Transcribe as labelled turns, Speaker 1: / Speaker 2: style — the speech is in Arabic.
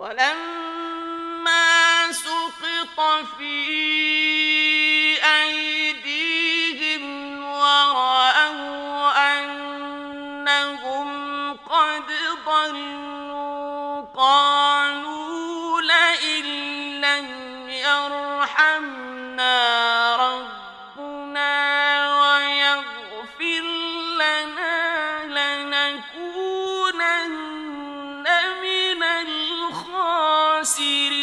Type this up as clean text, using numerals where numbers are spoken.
Speaker 1: ولما سقط في أيديهم ورأوا أنهم قد ضلوا قالوا لئن لم يرحمنا ربنا ويغفر لنا لنكونن من الخاسرين